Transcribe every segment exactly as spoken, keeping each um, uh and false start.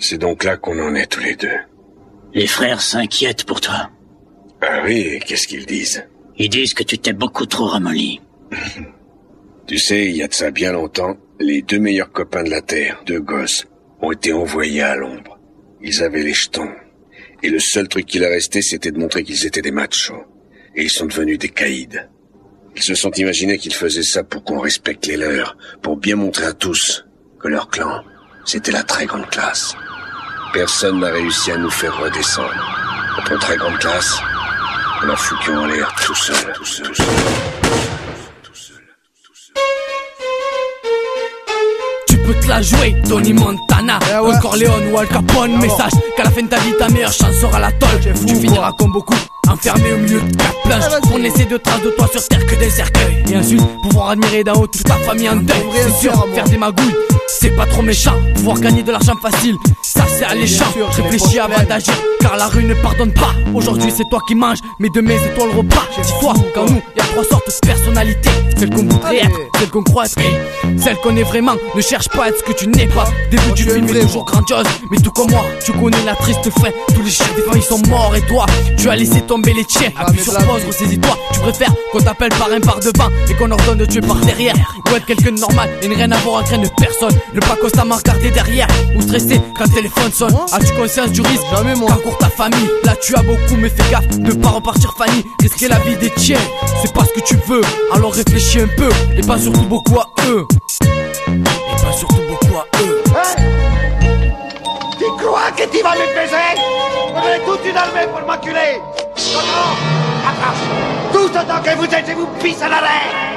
C'est donc là qu'on en est tous les deux. Les frères s'inquiètent pour toi. Ah oui, qu'est-ce qu'ils disent? Ils disent que tu t'es beaucoup trop ramolli. Tu sais, il y a de ça bien longtemps, les deux meilleurs copains de la Terre, deux gosses, ont été envoyés à l'ombre. Ils avaient les jetons. Et le seul truc qui leur restait, c'était de montrer qu'ils étaient des machos. Et ils sont devenus des caïds. Ils se sont imaginés qu'ils faisaient ça pour qu'on respecte les leurs, pour bien montrer à tous que leur clan, c'était la très grande classe. Personne n'a réussi à nous faire redescendre. Notre très grande classe, on la foutu en l'air tout seul, tout seul, tout seul. Tu peux te la jouer, Tony Montana, eh ouais. Don Corleone ou Al Capone. Mais sache qu'à la fin de ta vie, ta meilleure chance sera la tôle. Tu finiras comme beaucoup, enfermé au milieu de quatre planches, pour laisser de traces de toi sur terre que des cercueils. Et ensuite, pouvoir admirer d'en haut toute ta famille en deuil. C'est sûr, faire des magouilles, c'est pas trop méchant. Pouvoir gagner de l'argent facile, ça c'est alléchant. Réfléchis avant d'agir, car la rue ne pardonne pas. Aujourd'hui c'est toi qui manges, mais demain c'est toi le repas. Dis-toi qu'en nous, y a trois sortes de personnalités. Celle qu'on voudrait être, celle qu'on croit être, et celle qu'on est vraiment. Ne cherche pas à être ce que tu n'es pas. Début du film est toujours grandiose, mais tout comme moi, tu connais la triste fin. Tous les chefs des familles sont morts et toi, tu as laissé tomber les tiens. Appuie sur pause, ressaisis-toi. Tu préfères qu'on t'appelle par un par devant et qu'on ordonne de tuer par derrière. Ou être quelqu'un de normal et ne rien avoir à craindre de personne. Ne pas constamment regarder derrière ou stresser quand le téléphone sonne. As-tu conscience du risque qu'encourt ta famille? Là tu as beaucoup mais fais gaffe de pas repartir Fanny. Risquer la vie des tiens, c'est pas ce que tu veux. Alors réfléchis un peu et pas surtout beaucoup à eux. Et pas surtout beaucoup à eux. Hein? Tu crois que tu vas me baiser? On est toute une armée pour m'enculer. Non, non, attrape. Tout autant que vous êtes, je vous pisse à l'arrêt.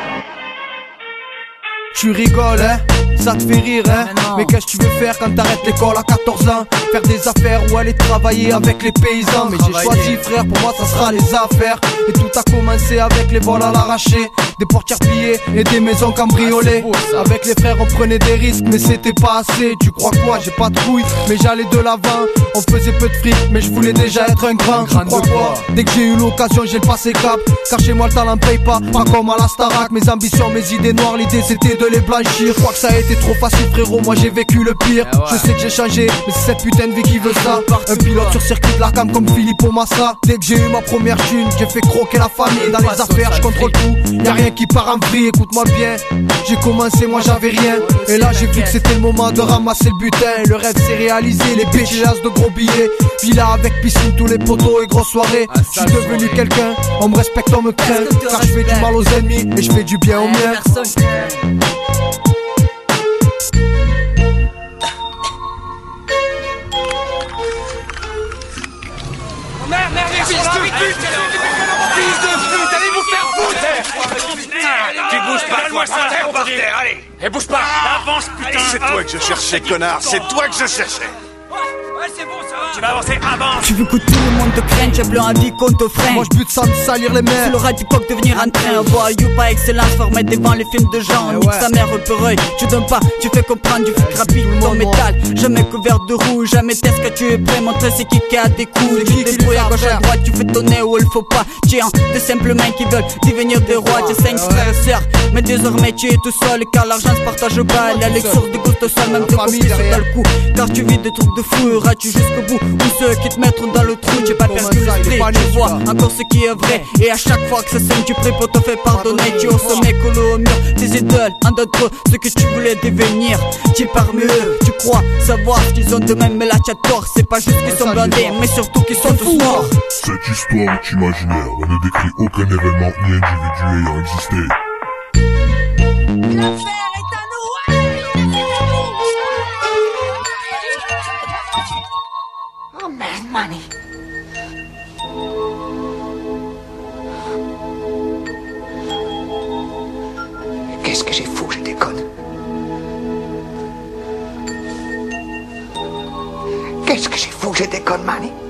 Tu rigoles, hein? Ça te fait rire, hein? Mais, mais qu'est-ce que tu veux faire quand t'arrêtes l'école à quatorze ans? Faire des affaires ou aller travailler avec les paysans? Mais j'ai choisi, frère, pour moi ça sera les affaires. Et tout a commencé avec les vols à l'arraché, des portières pliées et des maisons cambriolées. Avec les frères on prenait des risques mais c'était pas assez. Tu crois quoi? J'ai pas de couilles mais j'allais de l'avant. On faisait peu de fric mais je voulais déjà être un grand. Tu crois quoi? Dès que j'ai eu l'occasion j'ai le passé cap. Car chez moi le talent paye pas, pas comme à la Starac. Mes ambitions, mes idées noires, l'idée c'était de les blanchir. Je crois que ça a été trop facile frérot, moi j'ai vécu le pire. Je sais que j'ai changé mais c'est cette putain de vie qui veut ça. Un pilote sur circuit de la cam comme Philippe Massa. Dès que j'ai eu ma première thune, j'ai fait croquer la famille. Dans les affaires je contrôle tout, y'a rien qui part en vrille, écoute-moi bien. J'ai commencé, moi j'avais rien. Et là j'ai vu que c'était le moment de ramasser le butin. Le rêve s'est réalisé, les bitches de gros billets. Villa avec piscine, tous les poteaux et grosses soirées. Je suis devenu quelqu'un, on me respecte, on me craint. Car je fais du mal aux ennemis et je fais du bien aux miens. Merde, merde, fils de pute! Fils de pute, allez vous faire foutre! Tu bouges pas, moi ça terre par terre, allez! Et bouge pas! Avance, putain! C'est toi que je cherchais, connard! C'est toi que je cherchais! Ouais, c'est bon, ça va! Tu vas avancer, avance! Tu veux que tout le monde te craigne, j'ai plein envie qu'on te freine. Moi je bute sans me salir les mains. C'est le rat du coq devenir un train. Voyou par excellence, former devant les films de gens. Nique sa mère peureuil, tu donnes pas, tu fais comprendre du fric rapide ton métal. Jamais couvert de rouge, jamais test que tu es prêt. Montrer c'est qui qui a des coups. Tu débrouilles à gauche à droite, tu fais tonner où il faut pas. Tiens, de simples mains qui veulent devenir des rois. Tu cinq frères et sœurs, mais désormais tu es tout seul. Car l'argent se partage pas, la lecture de goût seul. Même tes copies sont dans le coup, car tu vis des trucs de fou. Iras-tu jusqu'au bout, ou ceux qui te mettront dans le trou. J'ai pas perdu l'esprit, tu vois encore ce qui est vrai. Et à chaque fois que ça saigne, tu pries pour te faire pardonner. Tu es au sommet, collé au mur, tes idoles, en d'autres, ce que tu voulais devenir. Tu es parmi eux, tu crois savoir ce qu'ils ont de même, mais là tu as tort. C'est pas juste qu'ils sont blindés, mais surtout qu'ils sont tous morts. Cette histoire est imaginaire, elle ne décrit aucun événement ni individu ayant existé. L'affaire est à nous! Oh man, money! Qu'est-ce que j'ai fou, je déconne. Qu'est-ce que j'ai fou, je déconne, Manny.